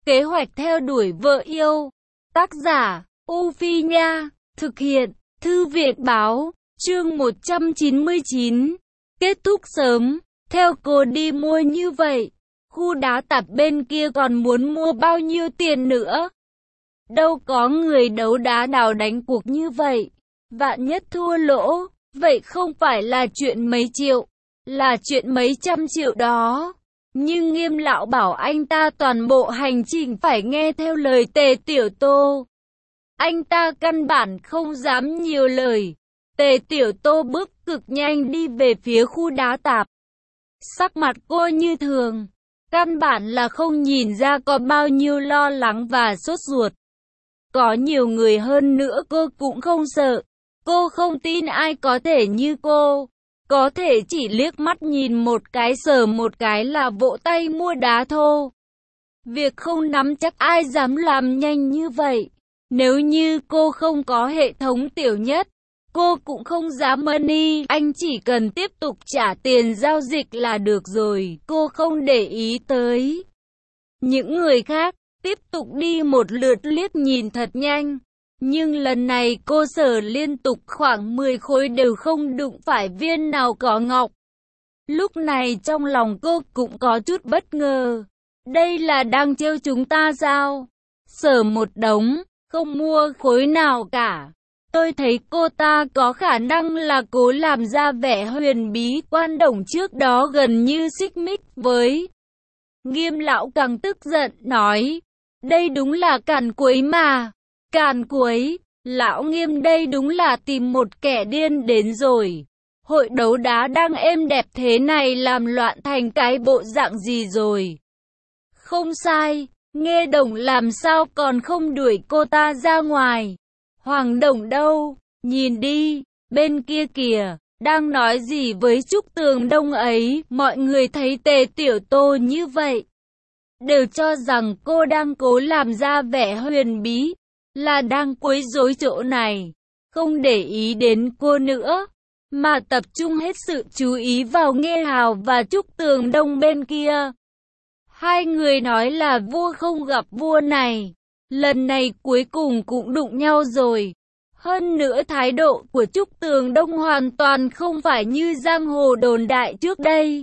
Kế hoạch theo đuổi vợ yêu. Tác giả, U Phi Nha. Thực hiện, Thư viện Báo. Chương 199. Kết thúc sớm. Theo cô đi mua như vậy, khu đá tạp bên kia còn muốn mua bao nhiêu tiền nữa? Đâu có người đấu đá nào đánh cuộc như vậy. Vạn nhất thua lỗ, vậy không phải là chuyện mấy triệu, là chuyện mấy trăm triệu đó. Nhưng Nghiêm lão bảo anh ta toàn bộ hành trình phải nghe theo lời Tề Tiểu Tô. Anh ta căn bản không dám nhiều lời. Tề Tiểu Tô bước cực nhanh đi về phía khu đá tạp. Sắc mặt cô như thường, căn bản là không nhìn ra có bao nhiêu lo lắng và sốt ruột. Có nhiều người hơn nữa cô cũng không sợ. Cô không tin ai có thể như cô. Có thể chỉ liếc mắt nhìn một cái sờ một cái là vỗ tay mua đá thô. Việc không nắm chắc ai dám làm nhanh như vậy. Nếu như cô không có hệ thống tiểu nhất, cô cũng không dám money. Anh chỉ cần tiếp tục trả tiền giao dịch là được rồi. Cô không để ý tới những người khác. Tiếp tục đi một lượt liếc nhìn thật nhanh. Nhưng lần này cô sờ liên tục khoảng 10 khối đều không đụng phải viên nào có ngọc. Lúc này trong lòng cô cũng có chút bất ngờ. Đây là đang trêu chúng ta sao? Sờ một đống, không mua khối nào cả. Tôi thấy cô ta có khả năng là cố làm ra vẻ huyền bí. Quan Đồng trước đó gần như xích mích với Nghiêm lão càng tức giận nói. Đây đúng là càn quấy mà. Càn quấy, lão Nghiêm đây đúng là tìm một kẻ điên đến rồi. Hội đấu đá đang êm đẹp thế này làm loạn thành cái bộ dạng gì rồi? Không sai, Nghe Đồng làm sao còn không đuổi cô ta ra ngoài? Hoàng Đồng đâu? Nhìn đi, bên kia kìa, đang nói gì với Trúc Tường Đông ấy? Mọi người thấy Tề Tiểu Tô như vậy, đều cho rằng cô đang cố làm ra vẻ huyền bí, là đang quấy rối chỗ này, không để ý đến cô nữa, mà tập trung hết sự chú ý vào Nghe Hào và Trúc Tường Đông bên kia. Hai người nói là vua không gặp vua này, lần này cuối cùng cũng đụng nhau rồi. Hơn nữa thái độ của Trúc Tường Đông hoàn toàn không phải như giang hồ đồn đại trước đây.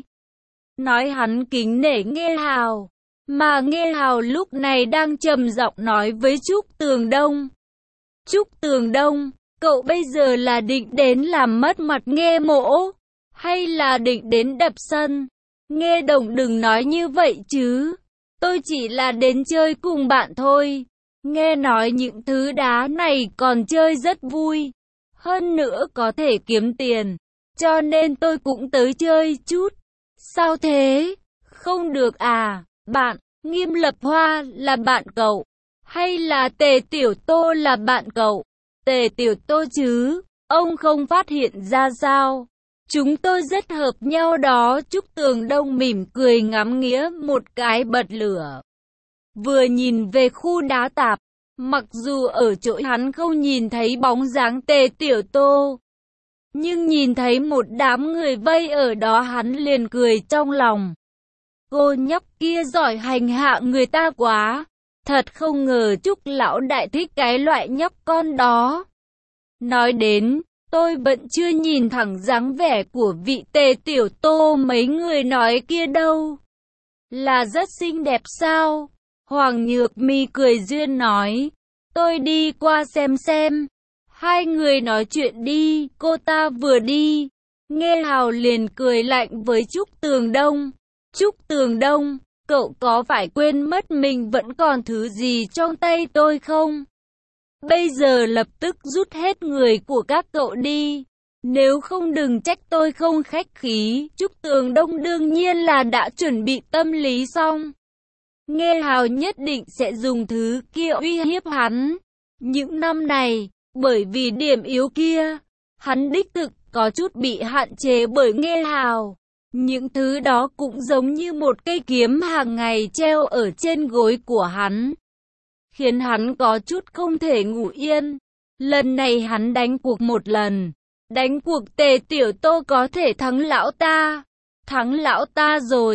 Nói hắn kính nể Nghe Hào, mà Nghe Hào lúc này đang trầm giọng nói với Trúc Tường Đông. Trúc Tường Đông, cậu bây giờ là định đến làm mất mặt Nghe Mỗ, hay là định đến đập sân? Nghe Đồng đừng nói như vậy chứ, tôi chỉ là đến chơi cùng bạn thôi. Nghe nói những thứ đá này còn chơi rất vui, hơn nữa có thể kiếm tiền, cho nên tôi cũng tới chơi chút. Sao thế? Không được à? Bạn, Nghiêm Lập Hoa là bạn cậu, hay là Tề Tiểu Tô là bạn cậu? Tề Tiểu Tô chứ, ông không phát hiện ra sao? Chúng tôi rất hợp nhau đó. Trúc Tường Đông mỉm cười ngắm nghía một cái bật lửa. Vừa nhìn về khu đá tạp, mặc dù ở chỗ hắn không nhìn thấy bóng dáng Tề Tiểu Tô, nhưng nhìn thấy một đám người vây ở đó hắn liền cười trong lòng. Cô nhóc kia giỏi hành hạ người ta quá. Thật không ngờ Trúc lão đại thích cái loại nhóc con đó. Nói đến, tôi vẫn chưa nhìn thẳng dáng vẻ của vị Tề Tiểu Tô mấy người nói kia đâu. Là rất xinh đẹp sao? Hoàng Nhược Mi cười duyên nói. Tôi đi qua xem. Hai người nói chuyện đi. Cô ta vừa đi, Nghe Hào liền cười lạnh với Trúc Tường Đông. Trúc Tường Đông, cậu có phải quên mất mình vẫn còn thứ gì trong tay tôi không? Bây giờ lập tức rút hết người của các cậu đi. Nếu không đừng trách tôi không khách khí. Trúc Tường Đông đương nhiên là đã chuẩn bị tâm lý xong. Nghe Hào nhất định sẽ dùng thứ kia uy hiếp hắn. Những năm này, bởi vì điểm yếu kia, hắn đích thực có chút bị hạn chế bởi Nghe Hào. Những thứ đó cũng giống như một cây kiếm hàng ngày treo ở trên gối của hắn, khiến hắn có chút không thể ngủ yên. Lần này hắn đánh cuộc một lần, đánh cuộc Tề Tiểu Tô có thể thắng lão ta. Thắng lão ta rồi,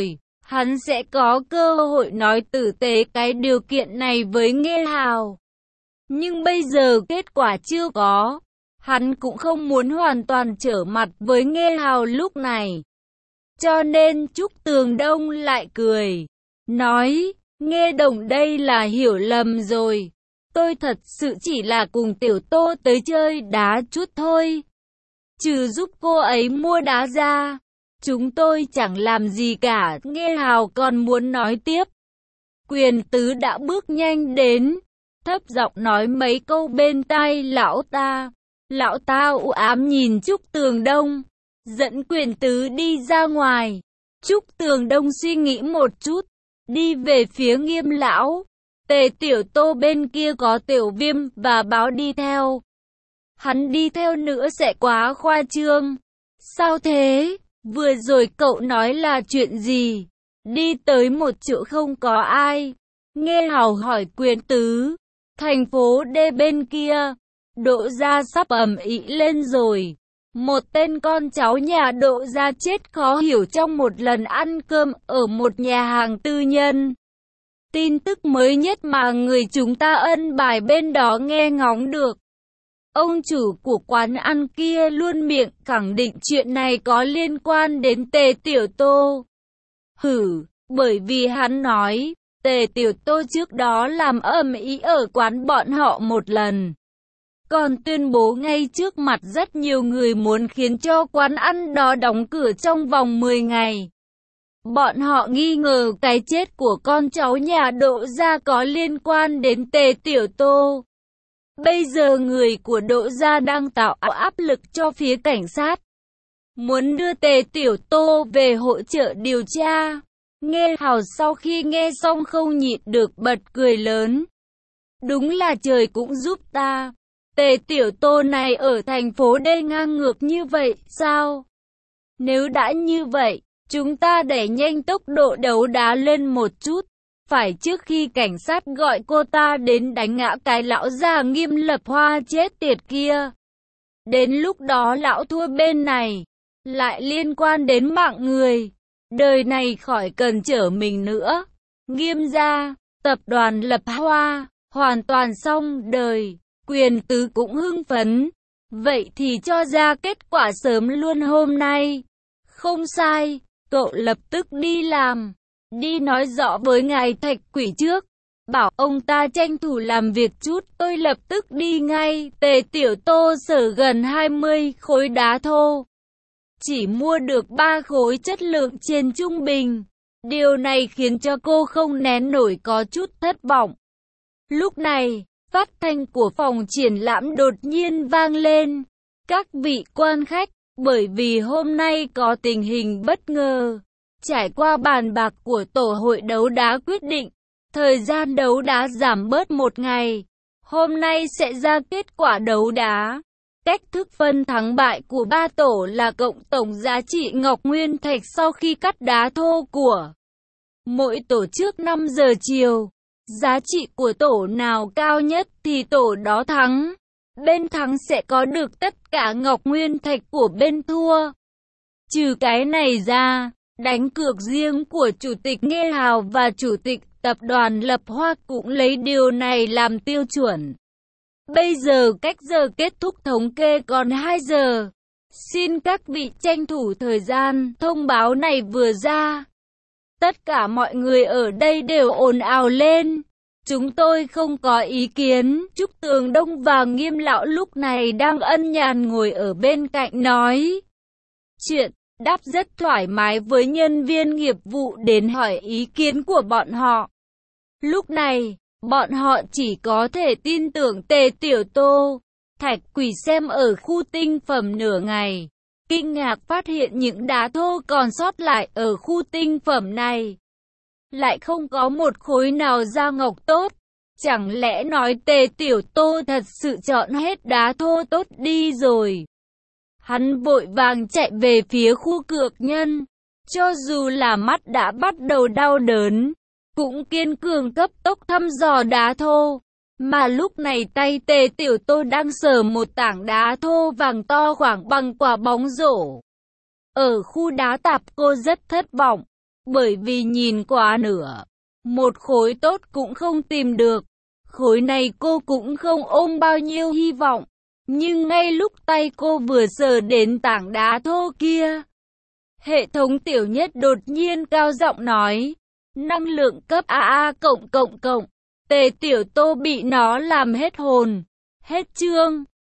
hắn sẽ có cơ hội nói tử tế cái điều kiện này với Nghê Hào. Nhưng bây giờ kết quả chưa có. Hắn cũng không muốn hoàn toàn trở mặt với Nghê Hào lúc này. Cho nên Trúc Tường Đông lại cười, nói, Nghê Đồng đây là hiểu lầm rồi. Tôi thật sự chỉ là cùng Tiểu Tô tới chơi đá chút thôi. Trừ giúp cô ấy mua đá ra, chúng tôi chẳng làm gì cả. Nghê Hào còn muốn nói tiếp. Quyền Tứ đã bước nhanh đến, thấp giọng nói mấy câu bên tai lão ta. Lão ta u ám nhìn Trúc Tường Đông, dẫn Quyền Tứ đi ra ngoài. Trúc Tường Đông suy nghĩ một chút, đi về phía Nghiêm lão. Tề Tiểu Tô bên kia có Tiểu Viêm và Báo đi theo. Hắn đi theo nữa sẽ quá khoa trương. Sao thế? Vừa rồi cậu nói là chuyện gì? Đi tới một chỗ không có ai. Nghê Hào hỏi Quyền Tứ. Thành phố D bên kia, Đỗ gia sắp ầm ĩ lên rồi. Một tên con cháu nhà Đỗ gia chết khó hiểu trong một lần ăn cơm ở một nhà hàng tư nhân. Tin tức mới nhất mà người chúng ta ân bài bên đó nghe ngóng được. Ông chủ của quán ăn kia luôn miệng khẳng định chuyện này có liên quan đến Tề Tiểu Tô. Bởi vì hắn nói, Tề Tiểu Tô trước đó làm ầm ĩ ở quán bọn họ một lần. Còn tuyên bố ngay trước mặt rất nhiều người muốn khiến cho quán ăn đó đóng cửa trong vòng 10 ngày. Bọn họ nghi ngờ cái chết của con cháu nhà Đỗ gia có liên quan đến Tề Tiểu Tô. Bây giờ người của Đỗ gia đang tạo áp lực cho phía cảnh sát, muốn đưa Tề Tiểu Tô về hỗ trợ điều tra. Nghê Hào sau khi nghe xong không nhịn được bật cười lớn. Đúng là trời cũng giúp ta. Tề Tiểu Tô này ở thành phố D ngang ngược như vậy sao? Nếu đã như vậy, chúng ta đẩy nhanh tốc độ đấu đá lên một chút. Phải trước khi cảnh sát gọi cô ta đến đánh ngã cái lão già Nghiêm Lập Hoa chết tiệt kia. Đến lúc đó lão thua bên này, lại liên quan đến mạng người. Đời này khỏi cần trở mình nữa. Nghiêm gia, tập đoàn Lập Hoa, hoàn toàn xong đời. Quyền Tứ cũng hưng phấn. Vậy thì cho ra kết quả sớm luôn hôm nay. Không sai, cậu lập tức đi làm. Đi nói rõ với ngài Thạch Quỷ trước. Bảo ông ta tranh thủ làm việc chút, tôi lập tức đi ngay. Tề Tiểu Tô sở gần 20 khối đá thô. Chỉ mua được 3 khối chất lượng trên trung bình. Điều này khiến cho cô không nén nổi có chút thất vọng. Lúc này, phát thanh của phòng triển lãm đột nhiên vang lên. Các vị quan khách, bởi vì hôm nay có tình hình bất ngờ. Trải qua bàn bạc của tổ hội đấu đá quyết định, thời gian đấu đá giảm bớt 1 ngày. Hôm nay sẽ ra kết quả đấu đá. Cách thức phân thắng bại của 3 tổ là cộng tổng giá trị ngọc nguyên thạch sau khi cắt đá thô của mỗi tổ trước 5 giờ chiều. Giá trị của tổ nào cao nhất thì tổ đó thắng. Bên thắng sẽ có được tất cả ngọc nguyên thạch của bên thua. Trừ cái này ra, đánh cược riêng của Chủ tịch Nghê Hào và Chủ tịch Tập đoàn Lập Hoa cũng lấy điều này làm tiêu chuẩn. Bây giờ cách giờ kết thúc thống kê còn 2 giờ. Xin các vị tranh thủ thời gian, thông báo này vừa ra. Tất cả mọi người ở đây đều ồn ào lên. Chúng tôi không có ý kiến. Trúc Tường Đông và Nghiêm lão lúc này đang ân nhàn ngồi ở bên cạnh nói chuyện, đáp rất thoải mái với nhân viên nghiệp vụ đến hỏi ý kiến của bọn họ. Lúc này, bọn họ chỉ có thể tin tưởng Tề Tiểu Tô. Thạch Quỷ xem ở khu tinh phẩm nửa ngày, kinh ngạc phát hiện những đá thô còn sót lại ở khu tinh phẩm này lại không có một khối nào ra ngọc tốt. Chẳng lẽ nói Tề Tiểu Tô thật sự chọn hết đá thô tốt đi rồi? Hắn vội vàng chạy về phía khu cược nhân. Cho dù là mắt đã bắt đầu đau đớn, cũng kiên cường cấp tốc thăm dò đá thô. Mà lúc này tay Tề Tiểu Tô đang sờ một tảng đá thô vàng to khoảng bằng quả bóng rổ. Ở khu đá tạp cô rất thất vọng. Bởi vì nhìn quá nửa, một khối tốt cũng không tìm được. Khối này cô cũng không ôm bao nhiêu hy vọng. Nhưng ngay lúc tay cô vừa sờ đến tảng đá thô kia, hệ thống tiểu nhất đột nhiên cao giọng nói, năng lượng cấp AA cộng. Tề Tiểu Tô bị nó làm hết hồn, hết chương.